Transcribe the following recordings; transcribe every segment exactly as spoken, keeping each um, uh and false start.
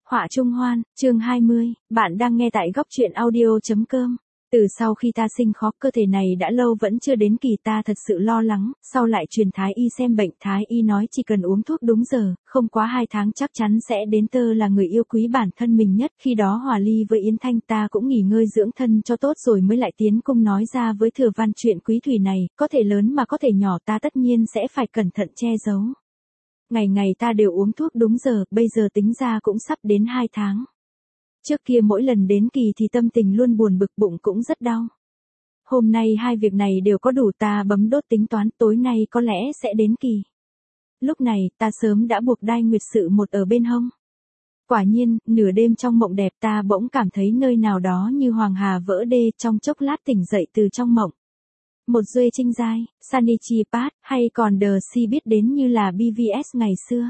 Họa Trung Hoan, chương hai mươi, bạn đang nghe tại góc truyện audio.com. Từ sau khi ta sinh khó, cơ thể này đã lâu vẫn chưa đến kỳ, ta thật sự lo lắng, sau lại truyền Thái Y xem bệnh, Thái Y nói chỉ cần uống thuốc đúng giờ, không quá hai tháng chắc chắn sẽ đến. Tơ là người yêu quý bản thân mình nhất, khi đó hòa ly với Yến Thanh, ta cũng nghỉ ngơi dưỡng thân cho tốt rồi mới lại tiến cung nói ra với Thừa Văn chuyện quý thủy này, có thể lớn mà có thể nhỏ, ta tất nhiên sẽ phải cẩn thận che giấu. Ngày ngày ta đều uống thuốc đúng giờ, bây giờ tính ra cũng sắp đến hai tháng. Trước kia mỗi lần đến kỳ thì tâm tình luôn buồn bực, bụng cũng rất đau. Hôm nay hai việc này đều có đủ, ta bấm đốt tính toán tối nay có lẽ sẽ đến kỳ. Lúc này, ta sớm đã buộc đai nguyệt sự một ở bên hông. Quả nhiên, nửa đêm trong mộng đẹp ta bỗng cảm thấy nơi nào đó như hoàng hà vỡ đê, trong chốc lát tỉnh dậy từ trong mộng. Một Duê Trinh Giai, Sanichi Pat, hay còn The Si biết đến như là bê vê ét ngày xưa.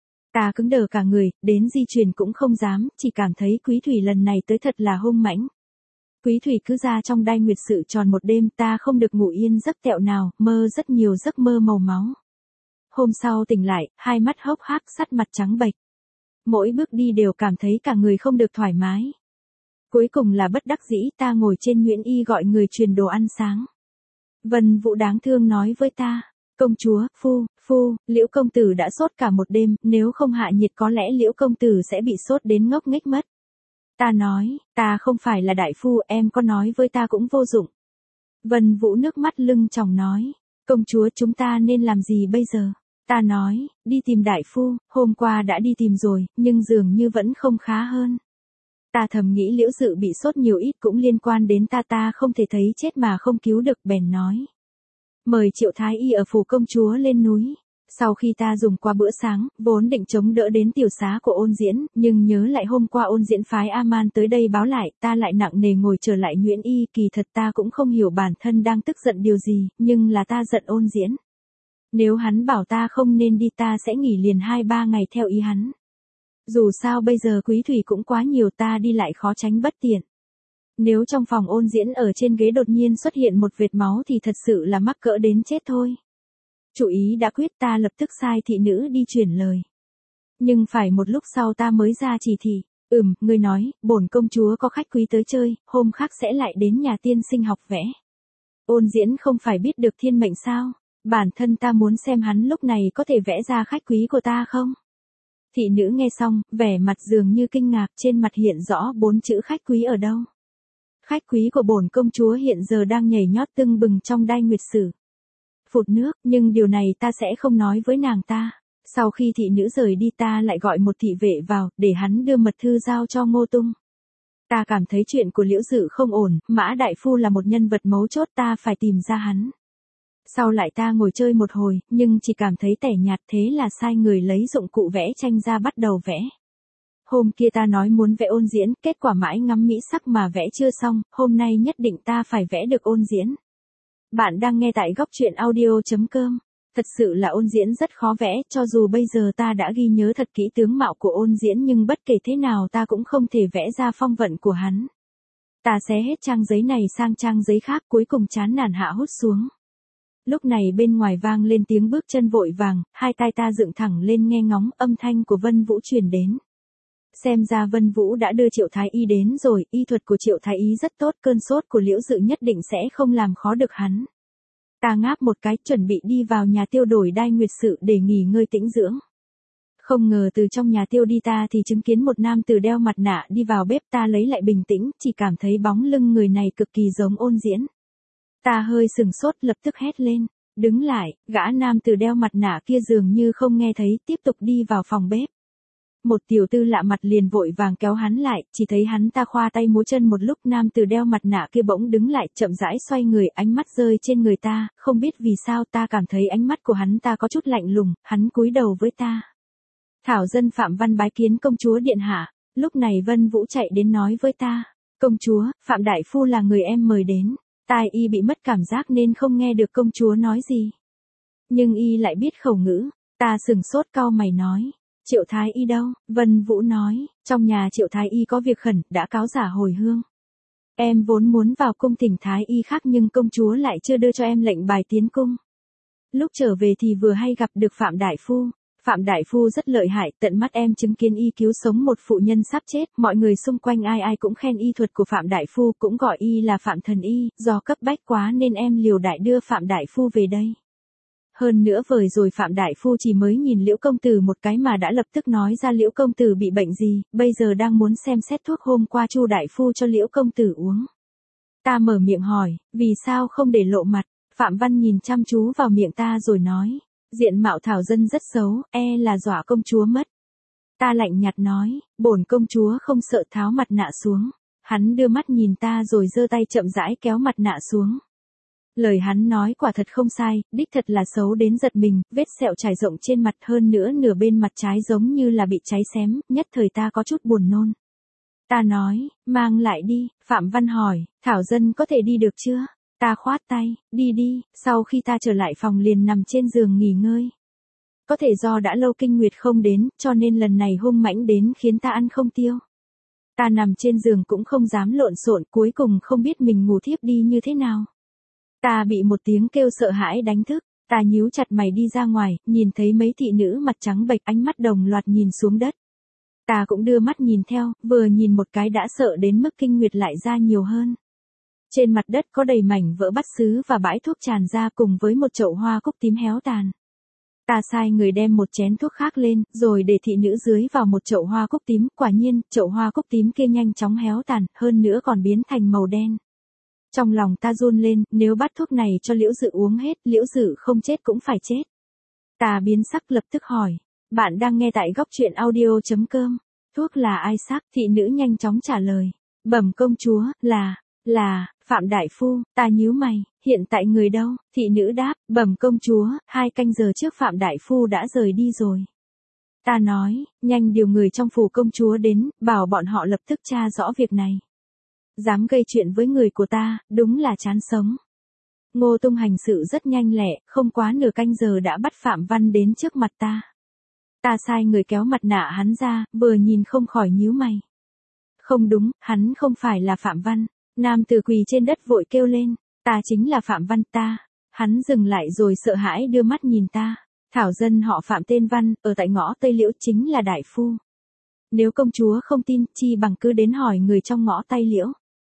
Ta cứng đờ cả người, đến di chuyển cũng không dám, chỉ cảm thấy Quý Thủy lần này tới thật là hung mãnh. Quý Thủy cứ ra trong đai nguyệt sự tròn một đêm, ta không được ngủ yên giấc tẹo nào, mơ rất nhiều giấc mơ màu máu. Hôm sau tỉnh lại, hai mắt hốc hác, sắt mặt trắng bệch. Mỗi bước đi đều cảm thấy cả người không được thoải mái. Cuối cùng là bất đắc dĩ, ta ngồi trên nhuyễn y gọi người truyền đồ ăn sáng. Vân Vũ đáng thương nói với ta, công chúa, phu, phu, Liễu công tử đã sốt cả một đêm, nếu không hạ nhiệt có lẽ Liễu công tử sẽ bị sốt đến ngốc nghếch mất. Ta nói, ta không phải là đại phu, em có nói với ta cũng vô dụng. Vân Vũ nước mắt lưng tròng nói, công chúa chúng ta nên làm gì bây giờ? Ta nói, đi tìm đại phu, hôm qua đã đi tìm rồi, nhưng dường như vẫn không khá hơn. Ta thầm nghĩ Liễu Dự bị sốt nhiều ít cũng liên quan đến ta, ta không thể thấy chết mà không cứu được, bèn nói. Mời Triệu Thái Y ở phủ công chúa lên núi. Sau khi ta dùng qua bữa sáng, vốn định chống đỡ đến tiểu xá của Ôn Diễn, nhưng nhớ lại hôm qua Ôn Diễn phái A-man tới đây báo lại, ta lại nặng nề ngồi trở lại nhuyễn y, kỳ thật ta cũng không hiểu bản thân đang tức giận điều gì, nhưng là ta giận Ôn Diễn. Nếu hắn bảo ta không nên đi ta sẽ nghỉ liền hai ba ngày theo ý hắn. Dù sao bây giờ Quý Thủy cũng quá nhiều, ta đi lại khó tránh bất tiện. Nếu trong phòng Ôn Diễn ở trên ghế đột nhiên xuất hiện một vệt máu thì thật sự là mắc cỡ đến chết thôi. Chủ ý đã quyết, ta lập tức sai thị nữ đi chuyển lời. Nhưng phải một lúc sau ta mới ra chỉ thị, ừm, ngươi nói, bổn công chúa có khách quý tới chơi, hôm khác sẽ lại đến nhà tiên sinh học vẽ. Ôn Diễn không phải biết được thiên mệnh sao, bản thân ta muốn xem hắn lúc này có thể vẽ ra khách quý của ta không. Thị nữ nghe xong, vẻ mặt dường như kinh ngạc, trên mặt hiện rõ bốn chữ khách quý ở đâu. Khách quý của bổn công chúa hiện giờ đang nhảy nhót tưng bừng trong đai nguyệt sử. Phụt nước, nhưng điều này ta sẽ không nói với nàng ta. Sau khi thị nữ rời đi ta lại gọi một thị vệ vào, để hắn đưa mật thư giao cho Ngô Tung. Ta cảm thấy chuyện của Liễu Dự không ổn, Mã Đại Phu là một nhân vật mấu chốt, ta phải tìm ra hắn. Sau lại ta ngồi chơi một hồi, nhưng chỉ cảm thấy tẻ nhạt, thế là sai người lấy dụng cụ vẽ tranh ra bắt đầu vẽ. Hôm kia ta nói muốn vẽ Ôn Diễn, kết quả mãi ngắm mỹ sắc mà vẽ chưa xong, hôm nay nhất định ta phải vẽ được Ôn Diễn. Bạn đang nghe tại góc truyện audio.com. Thật sự là Ôn Diễn rất khó vẽ, cho dù bây giờ ta đã ghi nhớ thật kỹ tướng mạo của Ôn Diễn nhưng bất kể thế nào ta cũng không thể vẽ ra phong vận của hắn. Ta xé hết trang giấy này sang trang giấy khác, cuối cùng chán nản hạ hút xuống. Lúc này bên ngoài vang lên tiếng bước chân vội vàng, hai tai ta dựng thẳng lên nghe ngóng, âm thanh của Vân Vũ truyền đến. Xem ra Vân Vũ đã đưa Triệu Thái Y đến rồi, y thuật của Triệu Thái Y rất tốt, cơn sốt của Liễu Dự nhất định sẽ không làm khó được hắn. Ta ngáp một cái, chuẩn bị đi vào nhà tiêu đổi đai nguyệt sự để nghỉ ngơi tĩnh dưỡng. Không ngờ từ trong nhà tiêu đi ta thì chứng kiến một nam tử đeo mặt nạ đi vào bếp, ta lấy lại bình tĩnh, chỉ cảm thấy bóng lưng người này cực kỳ giống Ôn Diễn. Ta hơi sừng sốt, lập tức hét lên, đứng lại, gã nam tử đeo mặt nạ kia dường như không nghe thấy, tiếp tục đi vào phòng bếp. Một tiểu tư lạ mặt liền vội vàng kéo hắn lại, chỉ thấy hắn ta khoa tay múa chân một lúc, nam tử đeo mặt nạ kia bỗng đứng lại, chậm rãi xoay người, ánh mắt rơi trên người ta, không biết vì sao ta cảm thấy ánh mắt của hắn ta có chút lạnh lùng, hắn cúi đầu với ta. Thảo dân Phạm Văn bái kiến công chúa điện hạ. Lúc này Vân Vũ chạy đến nói với ta, công chúa, Phạm Đại Phu là người em mời đến. Tai y bị mất cảm giác nên không nghe được công chúa nói gì. Nhưng y lại biết khẩu ngữ, ta sừng sốt cau mày nói. Triệu Thái Y đâu? Vân Vũ nói, trong nhà Triệu Thái Y có việc khẩn, đã cáo giả hồi hương. Em vốn muốn vào cung thỉnh Thái Y khác nhưng công chúa lại chưa đưa cho em lệnh bài tiến cung. Lúc trở về thì vừa hay gặp được Phạm Đại Phu. Phạm đại phu rất lợi hại, tận mắt em chứng kiến y cứu sống một phụ nhân sắp chết, mọi người xung quanh ai ai cũng khen y thuật của Phạm đại phu, cũng gọi y là Phạm thần y, do cấp bách quá nên em liều đại đưa Phạm đại phu về đây. Hơn nữa vời rồi Phạm đại phu chỉ mới nhìn Liễu công tử một cái mà đã lập tức nói ra Liễu công tử bị bệnh gì, bây giờ đang muốn xem xét thuốc hôm qua Chu đại phu cho Liễu công tử uống. Ta mở miệng hỏi, vì sao không để lộ mặt? Phạm Văn nhìn chăm chú vào miệng ta rồi nói, diện mạo Thảo Dân rất xấu, e là dọa công chúa mất. Ta lạnh nhạt nói, bổn công chúa không sợ, tháo mặt nạ xuống. Hắn đưa mắt nhìn ta rồi giơ tay chậm rãi kéo mặt nạ xuống. Lời hắn nói quả thật không sai, đích thật là xấu đến giật mình, vết sẹo trải rộng trên mặt, hơn nữa nửa bên mặt trái giống như là bị cháy xém, nhất thời ta có chút buồn nôn. Ta nói, mang lại đi. Phạm Văn hỏi, Thảo Dân có thể đi được chưa? Ta khoát tay, đi đi. Sau khi ta trở lại phòng liền nằm trên giường nghỉ ngơi. Có thể do đã lâu kinh nguyệt không đến, cho nên lần này hung mãnh đến khiến ta ăn không tiêu. Ta nằm trên giường cũng không dám lộn xộn, cuối cùng không biết mình ngủ thiếp đi như thế nào. Ta bị một tiếng kêu sợ hãi đánh thức, ta nhíu chặt mày đi ra ngoài, nhìn thấy mấy thị nữ mặt trắng bệch, ánh mắt đồng loạt nhìn xuống đất. Ta cũng đưa mắt nhìn theo, vừa nhìn một cái đã sợ đến mức kinh nguyệt lại ra nhiều hơn. Trên mặt đất có đầy mảnh vỡ bát sứ và bãi thuốc tràn ra cùng với một chậu hoa cúc tím héo tàn. Ta sai người đem một chén thuốc khác lên, rồi để thị nữ dưới vào một chậu hoa cúc tím, quả nhiên, chậu hoa cúc tím kia nhanh chóng héo tàn, hơn nữa còn biến thành màu đen. Trong lòng ta run lên, nếu bắt thuốc này cho Liễu Dự uống hết, Liễu Dự không chết cũng phải chết. Ta biến sắc lập tức hỏi, bạn đang nghe tại góc truyện audio chấm com, thuốc là ai sắc? Thị nữ nhanh chóng trả lời, bẩm công chúa, là, là, Phạm đại phu. Ta nhíu mày, hiện tại người đâu? Thị nữ đáp, bẩm công chúa, hai canh giờ trước Phạm đại phu đã rời đi rồi. Ta nói, nhanh điều người trong phủ công chúa đến, bảo bọn họ lập tức tra rõ việc này. Dám gây chuyện với người của ta, đúng là chán sống. Ngô Tung hành sự rất nhanh lẹ, không quá nửa canh giờ đã bắt Phạm Văn đến trước mặt ta. Ta sai người kéo mặt nạ hắn ra, vừa nhìn không khỏi nhíu mày. Không đúng, hắn không phải là Phạm Văn. Nam tử quỳ trên đất vội kêu lên, ta chính là Phạm Văn ta. Hắn dừng lại rồi sợ hãi đưa mắt nhìn ta. Thảo Dân họ Phạm tên Văn, ở tại ngõ Tây Liễu, chính là đại phu. Nếu công chúa không tin, chi bằng cứ đến hỏi người trong ngõ Tây Liễu.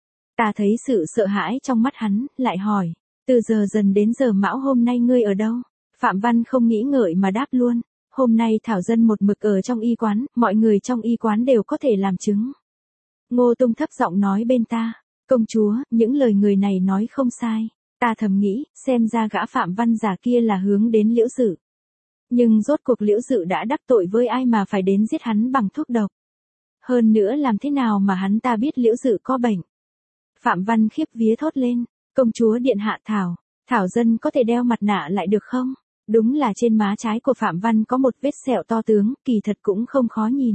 Ta thấy sự sợ hãi trong mắt hắn, lại hỏi, từ giờ dần đến giờ mão hôm nay ngươi ở đâu? Phạm Văn không nghĩ ngợi mà đáp luôn, hôm nay Thảo Dân một mực ở trong y quán, mọi người trong y quán đều có thể làm chứng. Ngô Tung thấp giọng nói bên ta, công chúa, những lời người này nói không sai. Ta thầm nghĩ, xem ra gã Phạm Văn giả kia là hướng đến Liễu Dự. Nhưng rốt cuộc Liễu Dự đã đắc tội với ai mà phải đến giết hắn bằng thuốc độc? Hơn nữa làm thế nào mà hắn ta biết Liễu Dự có bệnh? Phạm Văn khiếp vía thốt lên, công chúa điện hạ Thảo, Thảo Dân có thể đeo mặt nạ lại được không? Đúng là trên má trái của Phạm Văn có một vết sẹo to tướng, kỳ thật cũng không khó nhìn.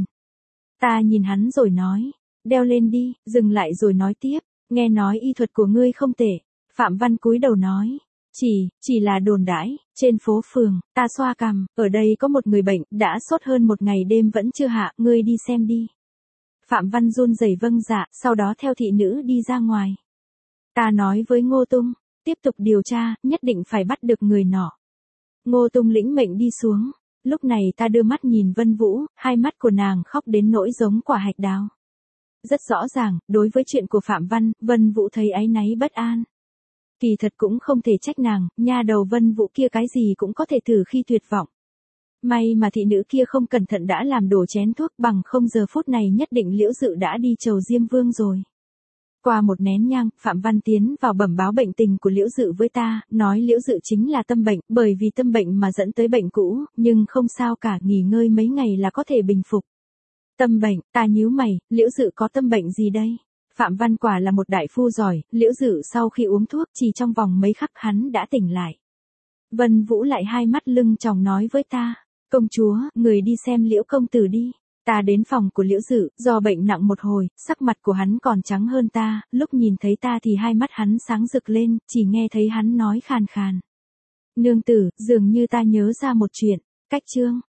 Ta nhìn hắn rồi nói, đeo lên đi, dừng lại rồi nói tiếp, nghe nói y thuật của ngươi không tệ. Phạm Văn cúi đầu nói, chỉ, chỉ là đồn đãi, trên phố phường. Ta xoa cằm, ở đây có một người bệnh, đã sốt hơn một ngày đêm vẫn chưa hạ, ngươi đi xem đi. Phạm Văn run rẩy vâng dạ, sau đó theo thị nữ đi ra ngoài. Ta nói với Ngô Tung, tiếp tục điều tra, nhất định phải bắt được người nọ. Ngô Tung lĩnh mệnh đi xuống. Lúc này ta đưa mắt nhìn Vân Vũ, hai mắt của nàng khóc đến nỗi giống quả hạch đào. Rất rõ ràng, đối với chuyện của Phạm Văn, Vân Vũ thấy áy náy bất an. Kỳ thật cũng không thể trách nàng, nha đầu Vân Vũ kia cái gì cũng có thể thử khi tuyệt vọng. May mà thị nữ kia không cẩn thận đã làm đổ chén thuốc, bằng không giờ phút này nhất định Liễu Dự đã đi chầu Diêm Vương rồi. Qua một nén nhang, Phạm Văn tiến vào bẩm báo bệnh tình của Liễu Dự với ta, nói Liễu Dự chính là tâm bệnh, bởi vì tâm bệnh mà dẫn tới bệnh cũ, nhưng không sao cả, nghỉ ngơi mấy ngày là có thể bình phục. Tâm bệnh, ta nhíu mày, Liễu Dự có tâm bệnh gì đây? Phạm Văn quả là một đại phu giỏi, Liễu Dự sau khi uống thuốc chỉ trong vòng mấy khắc hắn đã tỉnh lại. Vân Vũ lại hai mắt lưng tròng nói với ta, công chúa, người đi xem Liễu công tử đi. Ta đến phòng của Liễu Dự, do bệnh nặng một hồi, sắc mặt của hắn còn trắng hơn ta, lúc nhìn thấy ta thì hai mắt hắn sáng rực lên, chỉ nghe thấy hắn nói khàn khàn. Nương tử, dường như ta nhớ ra một chuyện, cách chương.